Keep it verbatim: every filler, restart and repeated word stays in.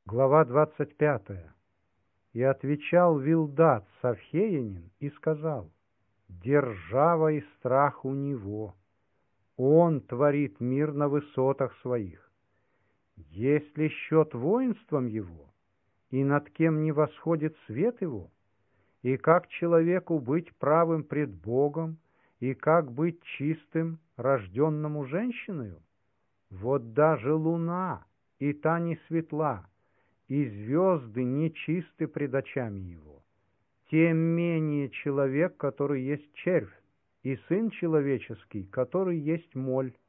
Глава двадцать пятая. И отвечал Вилдат Савхеянин и сказал: держава и страх у него, он творит мир на высотах своих. Есть ли счет воинством его, и над кем не восходит свет его? И как человеку быть правым пред Богом, и как быть чистым, рожденному женщиною? Вот даже луна, и та не светла, и звезды нечисты пред очами его. Тем менее человек, который есть червь, и сын человеческий, который есть моль.